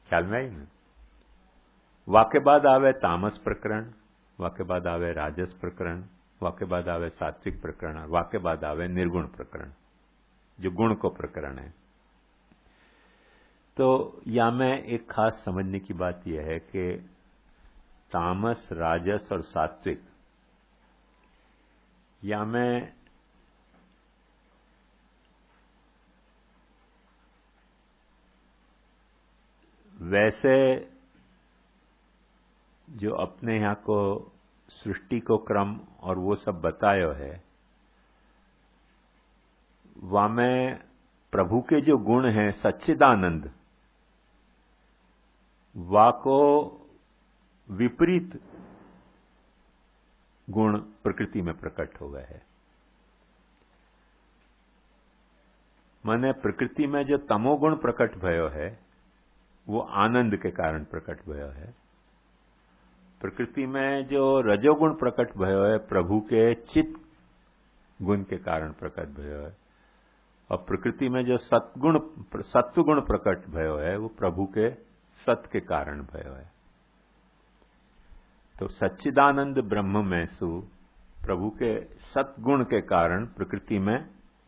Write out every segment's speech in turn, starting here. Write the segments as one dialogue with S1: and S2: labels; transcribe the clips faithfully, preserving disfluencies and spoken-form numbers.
S1: ખ્યાલ में आई ને? વાકે બાદ આવે તામસ પ્રકરણ, વાકે બાદ આવે રાજસ प्रकरण, वाके बाद आवे सात्विक प्रकरण, वाके बाद आवे निर्गुण प्रकरण, जो गुण को प्रकरण है। तो या में एक खास समझने की बात यह है कि तामस, राजस और सात्विक, या में वैसे जो अपने यहां को सृष्टि को क्रम और वो सब बतायो है, वामें प्रभु के जो गुण हैं सच्चिदानंद, वाको विपरीत गुण प्रकृति में प्रकट हो गए हैं। माने प्रकृति में जो तमोगुण प्रकट भयो है वो आनंद के कारण प्रकट भयो है। प्रकृति में जो रजोगुण प्रकट भयो है प्रभु के चित्त गुण के कारण प्रकट भयो है, और प्रकृति में जो सत्गुण सत्वगुण प्रकट भयो है वो प्रभु के सत के कारण भयो है। तो सच्चिदानंद ब्रह्म में सु प्रभु के सत्गुण के कारण प्रकृति में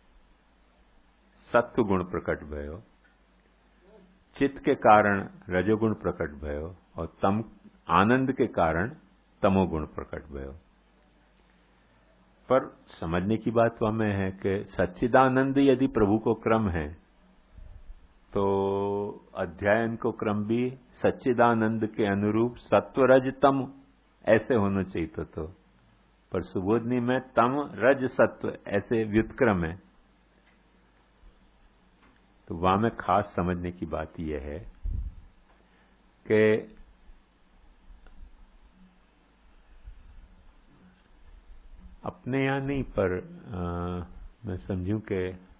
S1: सत्वगुण प्रकट भयो, चित्त के कारण रजोगुण प्रकट भयो, और तम आनंद के कारण तमोगुण प्रकट भयो। पर समझने की बात वह में है कि सच्चिदानंद यदि प्रभु को क्रम है तो अध्ययन को क्रम भी सच्चिदानंद के अनुरूप सत्व रज तम ऐसे होना चाहिए तो, तो पर सुबोधनी में तम रज सत्व ऐसे व्युत्क्रम है। तो वहां में खास समझने की बात यह है कि अपने यहां नहीं पर आ, मैं समझूं कि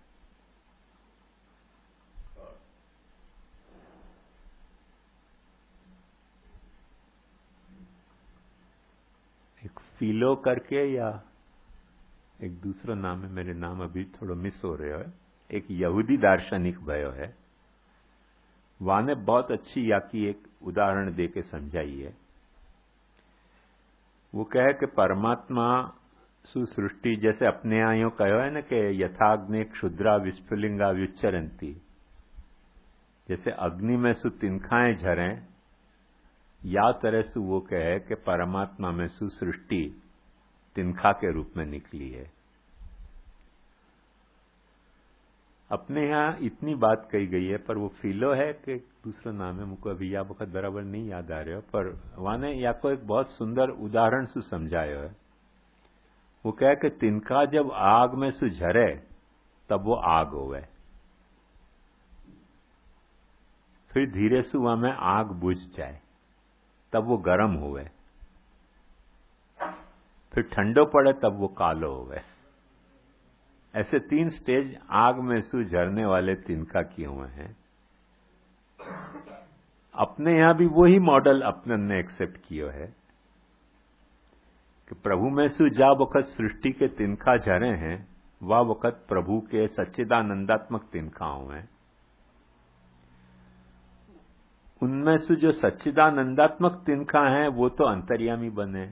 S1: एक फीलो करके या एक दूसरा नाम है, मेरे नाम अभी थोड़ा मिस हो रहे है, एक यहूदी दार्शनिक भयो है, वाने बहुत अच्छी या की एक उदाहरण दे के समझाई है। वो कहे कि परमात्मा सुसृष्टि जैसे अपने आयो कहो है ना कि यथाग्नि क्षुद्रा विस्फुलिंगा व्युच्चरंती, जैसे अग्नि में सु तिनखाएं झरें, या तरह से वो कहे कि परमात्मा में सुसृष्टि तिनखा के रूप में निकली है। अपने यहां इतनी बात कही गई है, पर वो फीलो है कि दूसरा नाम है, मुझको अभी या वक्त बराबर नहीं याद आ रहा है, पर वाने या को एक बहुत सुंदर उदाहरण से समझाया है। वो कहे कि तिनका जब आग में से झरे तब वो आग होवे, फिर धीरे से वहां में आग बुझ जाए तब वो गर्म होवे, फिर ठंडो पड़े तब वो कालो होवे। ऐसे तीन स्टेज आग में से झरने वाले तिनका किए हुए हैं। अपने यहां भी वही मॉडल अपने ने एक्सेप्ट किया है कि प्रभु में से जा वक्त सृष्टि के तिनखा झरे हैं, वह वक्त प्रभु के सच्चिदानंदात्मक तिनखाओं हैं। उनमें से जो सच्चिदानंदात्मक तिनखा हैं वो तो अंतर्यामी बने,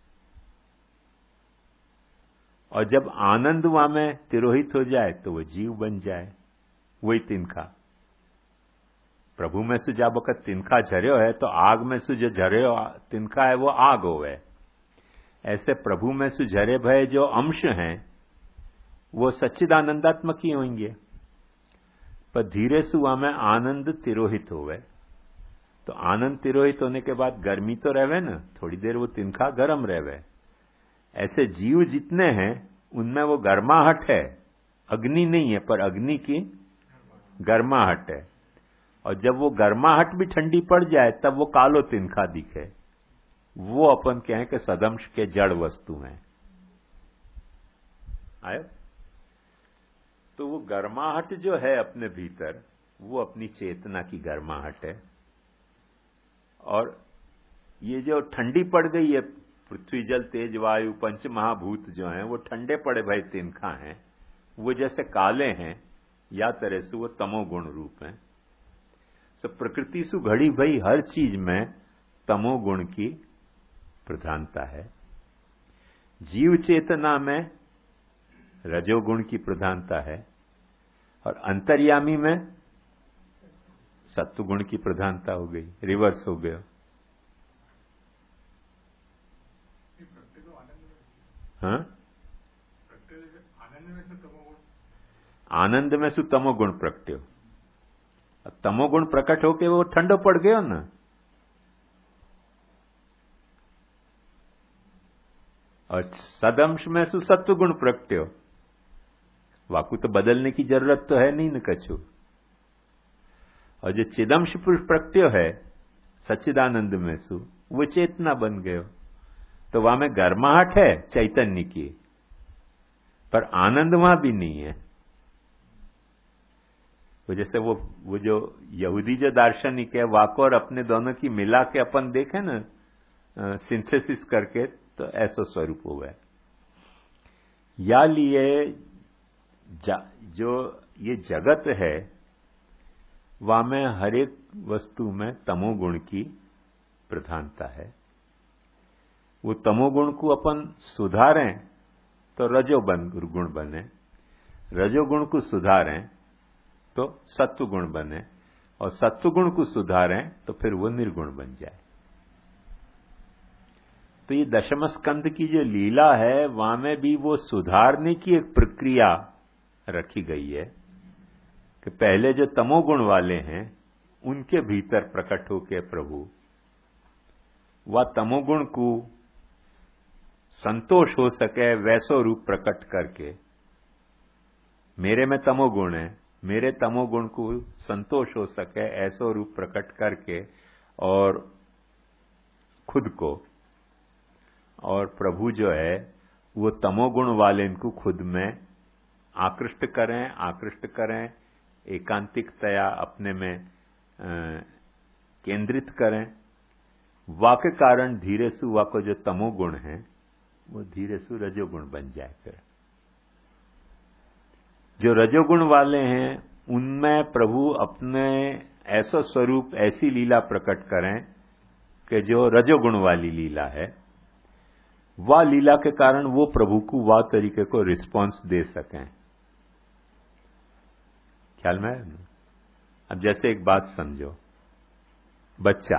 S1: और जब आनंद वहां में तिरोहित हो जाए तो वो जीव बन जाए, वही तिनखा। प्रभु में से जब वक्त तिनखा झर्यो है तो आग में से जो झर्यो तिनखा है वो आग होवे। ऐसे प्रभु में से झरे भय जो अंश हैं वो सच्चिदानंदात्मक ही होंगे, पर धीरे से वहां में आनंद तिरोहित होवे। तो आनंद तिरोहित होने के बाद गर्मी तो रहवे ना, थोड़ी देर वो तिनखा गर्म रहवे। ऐसे जीव जितने हैं उनमें वो गर्माहट है, अग्नि नहीं है, पर अग्नि की गर्माहट है। और जब वो गर्माहट भी ठंडी पड़ जाए तब वो कालो तिनखा दिखे, वो अपन कहें कि सदंश के जड़ वस्तु हैं। आयो? तो वो गर्माहट जो है अपने भीतर वो अपनी चेतना की गर्माहट है, और ये जो ठंडी पड़ गई है पृथ्वी जल तेज वायु पंच महाभूत जो हैं वो ठंडे पड़े भाई तिनखा हैं, वो जैसे काले हैं या तरह से वो तमोगुण रूप हैं। तो प्रकृति सु घड़ी भई हर चीज में तमोगुण की प्रधानता है। जीव चेतना में रजोगुण की प्रधानता है और अंतर्यामी में सत्वगुण की प्रधानता हो गई, रिवर्स हो गया। हाँ, आनंद में सु तमोगुण प्रगट्यो, तमोगुण प्रकट होके वो ठंडो पड़ गयो ना। और सदंश में सु सत्वगुण प्रगट्यो, वाकु तो बदलने की जरूरत तो है नहीं न कछु। और जो चिदंश पुरुष प्रगट्यो है सच्चिदानंद में सु, वो चेतना बन गयो। तो वहां में गर्माहट है चैतन्य की, पर आनंद वहां भी नहीं है। वो जैसे वो वो जो यहूदी जो दार्शनिक है, वाको और अपने दोनों की मिला के अपन देखें ना सिंथेसिस करके, तो ऐसा स्वरूप हो गया। या लिए जो ये जगत है वहां में हर एक वस्तु में तमोगुण की प्रधानता है। वो तमोगुण को अपन सुधारें तो रजोगुण गुण बने, रजोगुण को सुधारें तो सत्वगुण बने, और सत्वगुण को सुधारें तो फिर वो निर्गुण बन जाए। तो ये दशम स्कंद की जो लीला है वहां में भी वो सुधारने की एक प्रक्रिया रखी गई है कि पहले जो तमोगुण वाले हैं उनके भीतर प्रकट होके प्रभु वह तमोगुण को संतोष हो सके वैसो रूप प्रकट करके, मेरे में तमोगुण है, मेरे तमोगुण को संतोष हो सके ऐसो रूप प्रकट करके, और खुद को, और प्रभु जो है वो तमोगुण वाले इनको खुद में आकृष्ट करें आकृष्ट करें एकांतिकतया अपने में केंद्रित करें। वाके कारण धीरे सु वाको जो तमोगुण है वो धीरे सु रजोगुण बन जाए। फिर जो रजोगुण वाले हैं उनमें प्रभु अपने ऐसा स्वरूप ऐसी लीला प्रकट करें कि जो रजोगुण वाली लीला है, वह लीला के कारण वो प्रभु को वह तरीके को रिस्पांस दे सकें। ख्याल में? अब जैसे एक बात समझो, बच्चा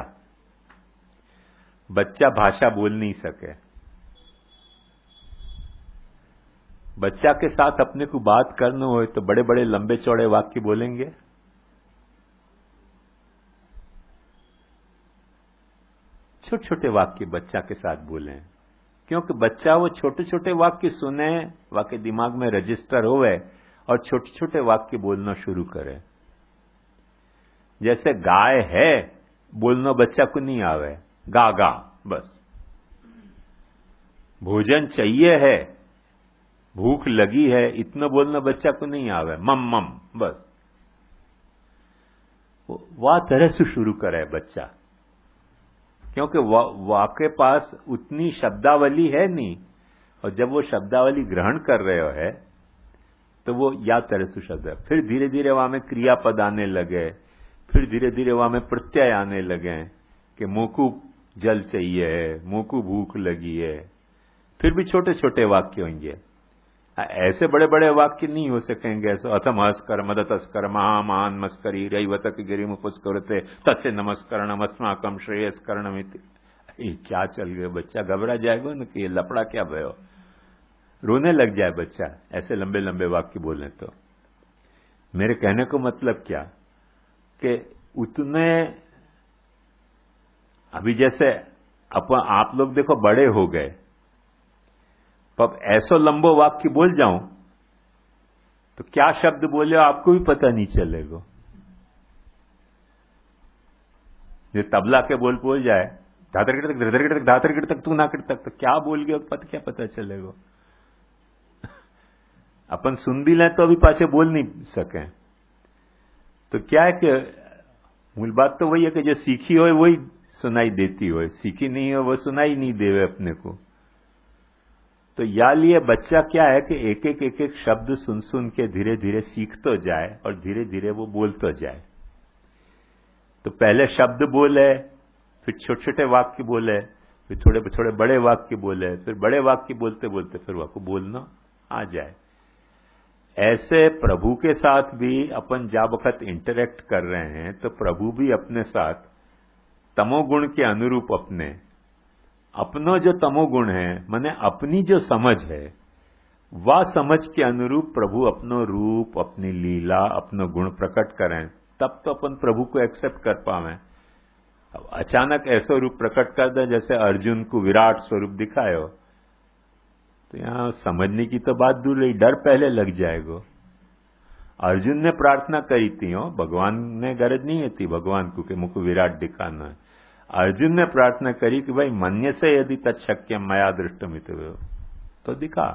S1: बच्चा भाषा बोल नहीं सके, बच्चा के साथ अपने को बात करना हो तो बड़े बड़े लंबे चौड़े वाक्य बोलेंगे? छोटे छोटे वाक्य बच्चा के साथ बोलें, क्योंकि बच्चा वो छोटे छोटे वाक्य सुने, वाक्य दिमाग में रजिस्टर होवे और छोटे छोटे वाक्य बोलना शुरू करे। जैसे गाय है बोलना बच्चा को नहीं आवे, गा गा बस। भोजन चाहिए है, भूख लगी है, इतना बोलना बच्चा को नहीं आवे, मम मम बस। वह तरह से शुरू करे बच्चा, क्योंकि वाके पास उतनी शब्दावली है नहीं, और जब वो शब्दावली ग्रहण कर रहे है तो वो या तरह से शब्द है। फिर धीरे धीरे वहां में क्रियापद आने लगे, फिर धीरे धीरे वहां में प्रत्यय आने लगे कि मोकू जल चाहिए है, मोकू भूख लगी है। फिर भी छोटे छोटे वाक्य होंगे, ऐसे बड़े बड़े वाक्य नहीं हो सकेंगे। ऐसे अथम हस्कर मदतस्कर महामान मस्करी रईवतक गिरी मुपुस्करते तस्य नमस्करण अस्माकम श्रेयस्करण। क्या चल गया, बच्चा घबरा जाएगा ना कि ये लपड़ा क्या भयो, रोने लग जाए बच्चा ऐसे लंबे लंबे वाक्य बोले तो। मेरे कहने को मतलब क्या कि उतने अभी जैसे अपन आप लोग देखो बड़े हो गए, अब ऐसा लंबो वाक्य बोल जाऊं तो क्या शब्द बोले आपको भी पता नहीं चलेगा। जो तबला के बोल बोल जाए धातर गिर तक धातर गिर तक धातर गिर तक तू ना गिर तक, तो क्या बोल गया पता क्या पता चलेगा। अपन सुन भी लें तो अभी पाछे बोल नहीं सके। तो क्या है कि मूल बात तो वही है कि जो सीखी हो वही सुनाई देती हो, सीखी नहीं हो वो सुनाई नहीं देवे अपने को। तो या लिए बच्चा क्या है कि एक एक एक एक शब्द सुन सुन के धीरे धीरे सीख तो जाए और धीरे धीरे वो बोल तो जाए। तो पहले शब्द बोले, फिर छोटे छोटे वाक्य बोले, फिर थोड़े थोड़े बड़े वाक्य बोले, फिर बड़े वाक्य बोलते बोलते फिर वाक्य बोलना आ जाए। ऐसे प्रभु के साथ भी अपन जा वक्त इंटरेक्ट कर रहे हैं तो प्रभु भी अपने साथ तमोगुण के अनुरूप अपने अपनो जो तमोगुण है माने अपनी जो समझ है वह समझ के अनुरूप प्रभु अपनो रूप, अपनी लीला, अपनो गुण प्रकट करें, तब तो अपन प्रभु को एक्सेप्ट कर पावे। अब अचानक ऐसा रूप प्रकट कर दे जैसे अर्जुन को विराट स्वरूप दिखायो, तो यहां समझने की तो बात दूर रही, डर पहले लग जाएगा। अर्जुन ने प्रार्थना करी थी, हो भगवान ने गरज नहीं थी भगवान को कि मुझको विराट दिखाना है। अर्जुन ने प्रार्थना करी कि भाई मन्य से यदि तत्शक्य मया दृष्टमित तो दिखा।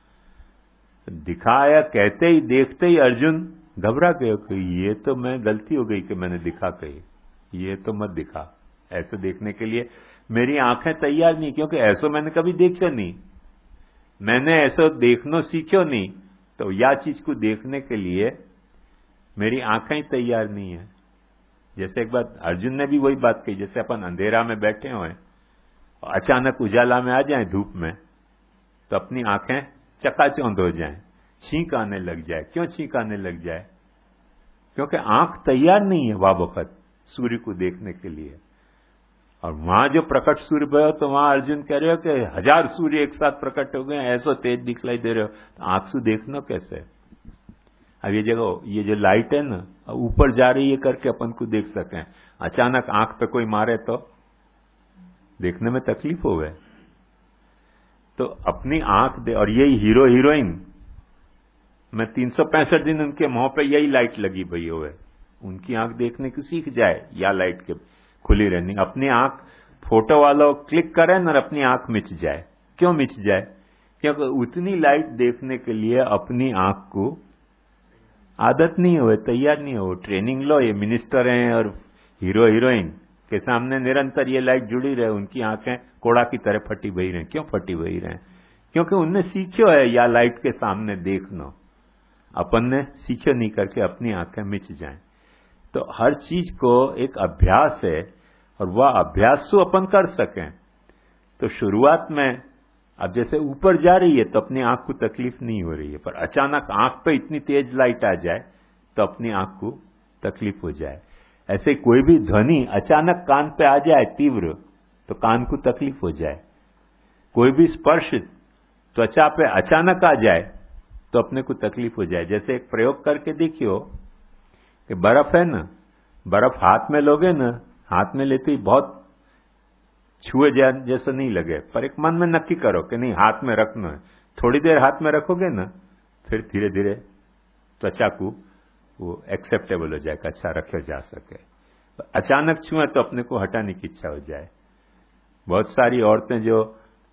S1: दिखाया कहते ही देखते ही अर्जुन घबरा गया कि ये तो मैं गलती हो गई कि मैंने दिखा कही, ये तो मत दिखा। ऐसे देखने के लिए मेरी आंखें तैयार नहीं, क्योंकि ऐसा मैंने कभी देखो नहीं, मैंने ऐसा देखना सीखो नहीं, तो या चीज को देखने के लिए मेरी आंखें तैयार नहीं है। जैसे एक बात अर्जुन ने भी वही बात कही, जैसे अपन अंधेरा में बैठे हुए अचानक उजाला में आ जाए धूप में, तो अपनी आंखें चकाचौंध हो जाए, छींक आने लग जाए। क्यों छींक आने लग जाए? क्योंकि आंख तैयार नहीं है वह वक्त सूर्य को देखने के लिए। और वहां जो प्रकट सूर्य भयो तो वहां अर्जुन कह रहे हो कि हजार सूर्य एक साथ प्रकट हो गए, ऐसा तेज दिखलाई दे रहे हो, तो आंख से देखना कैसे? अब ये जगह ये जो लाइट है ना ऊपर जा रही है करके अपन को देख सकें, अचानक आंख पे कोई मारे तो देखने में तकलीफ हो गए। तो अपनी आंख दे, और यही हीरो हीरोइन मैं तीन सौ पैंसठ दिन उनके मुंह पे यही लाइट लगी भई हुए, उनकी आंख देखने की सीख जाए या लाइट के खुली रहनी। अपनी आंख फोटो वालों क्लिक करें ना अपनी आंख मिच जाए। क्यों मिच जाए? क्योंकि उतनी लाइट देखने के लिए अपनी आंख को आदत नहीं हो, तैयार नहीं हो। ट्रेनिंग लो, ये मिनिस्टर हैं और हीरो हीरोइन के सामने निरंतर ये लाइट जुड़ी रहे, उनकी आंखें कोड़ा की तरह फटी बही रहे। क्यों फटी बही रहे? क्योंकि उनने सीखो है या लाइट के सामने देखना, अपन ने सीखो नहीं करके अपनी आंखें मिच जाएं। तो हर चीज को एक अभ्यास है, और वह अभ्यास तो अपन कर सकें। तो शुरुआत में अब जैसे ऊपर जा रही है तो अपनी आंख को तकलीफ नहीं हो रही है, पर अचानक आंख पे इतनी तेज लाइट आ जाए तो अपनी आंख को तकलीफ हो जाए। ऐसे कोई भी ध्वनि अचानक कान पे आ जाए तीव्र तो कान को तकलीफ हो जाए। कोई भी स्पर्श त्वचा पे अचानक आ जाए तो अपने को तकलीफ हो जाए। जैसे एक प्रयोग करके देखियो कि बर्फ है ना, बर्फ हाथ में लोगे ना, हाथ में लेते ही बहुत छुए जैसा नहीं लगे, पर एक मन में नक्की करो कि नहीं हाथ में रखना है। थोड़ी देर हाथ में रखोगे ना, फिर धीरे धीरे त्वचा को वो एक्सेप्टेबल हो जाएगा, अच्छा रखे जा सके। अचानक छुए तो अपने को हटाने की इच्छा हो जाए। बहुत सारी औरतें जो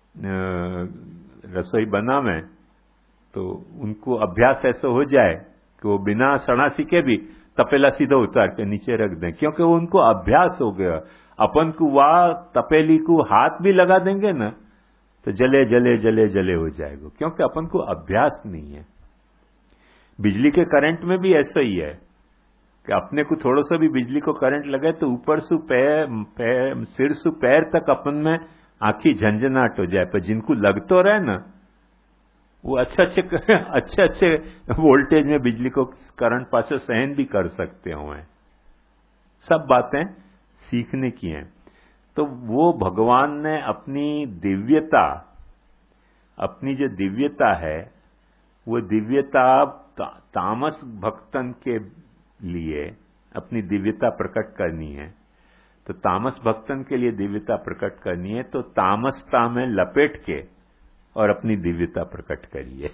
S1: रसोई बनावे तो उनको अभ्यास ऐसा हो जाए कि वो बिना सड़ा सीखे भी तपेला सीधा उतार के नीचे रख दें, क्योंकि वो उनको अभ्यास हो गया। अपन को वह तपेली को हाथ भी लगा देंगे ना तो जले जले जले जले हो जाएगा, क्योंकि अपन को अभ्यास नहीं है। बिजली के करंट में भी ऐसा ही है कि अपने को थोड़ा सा भी बिजली को करंट लगे तो ऊपर से पैर, पैर सिर से पैर तक अपन में आंखी झंझनाट हो जाए। पर जिनको लग तो रहे ना वो अच्छे अच्छे अच्छे अच्छे वोल्टेज में बिजली को करंट पास सहन भी कर सकते हुए। सब बातें सीखने की हैं। तो वो भगवान ने अपनी दिव्यता, अपनी जो दिव्यता है वो दिव्यता ता, तामस भक्तन के लिए अपनी दिव्यता प्रकट करनी है। तो तामस भक्तन के लिए दिव्यता प्रकट करनी है तो तामसता में लपेट के और अपनी दिव्यता प्रकट करिए।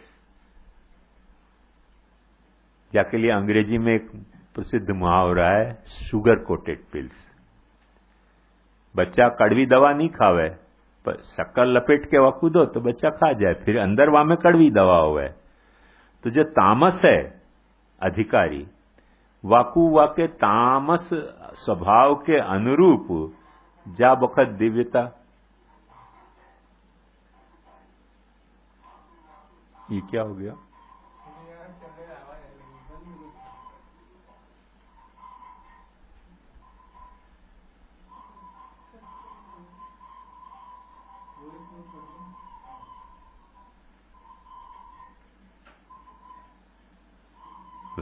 S1: जाके लिए अंग्रेजी में एक प्रसिद्ध मुहावरा है, शुगर कोटेड पिल्स। बच्चा कड़वी दवा नहीं खावे, पर शक्कर लपेट के वाकू दो तो बच्चा खा जाए, फिर अंदर वहां में कड़वी दवा हुए। तो जो तामस है अधिकारी, वाकू वाके तामस स्वभाव के अनुरूप जा बखत दिव्यता। ये क्या हो गया?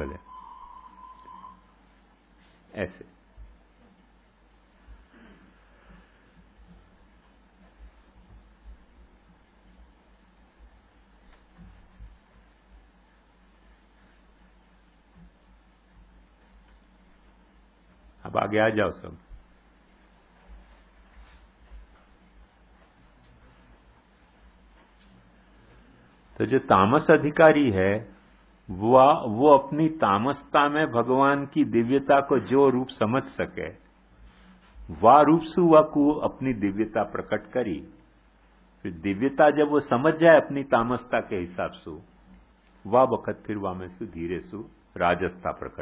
S1: भले ऐसे। अब आगे आ जाओ सब। तो जो तामस अधिकारी है वह वो अपनी तामसता में भगवान की दिव्यता को जो रूप समझ सके वह रूप से वह को अपनी दिव्यता प्रकट करी। फिर दिव्यता जब वो समझ जाए अपनी तामसता के हिसाब से वह वक्त फिर वह में से धीरे सु राजस्था प्रकट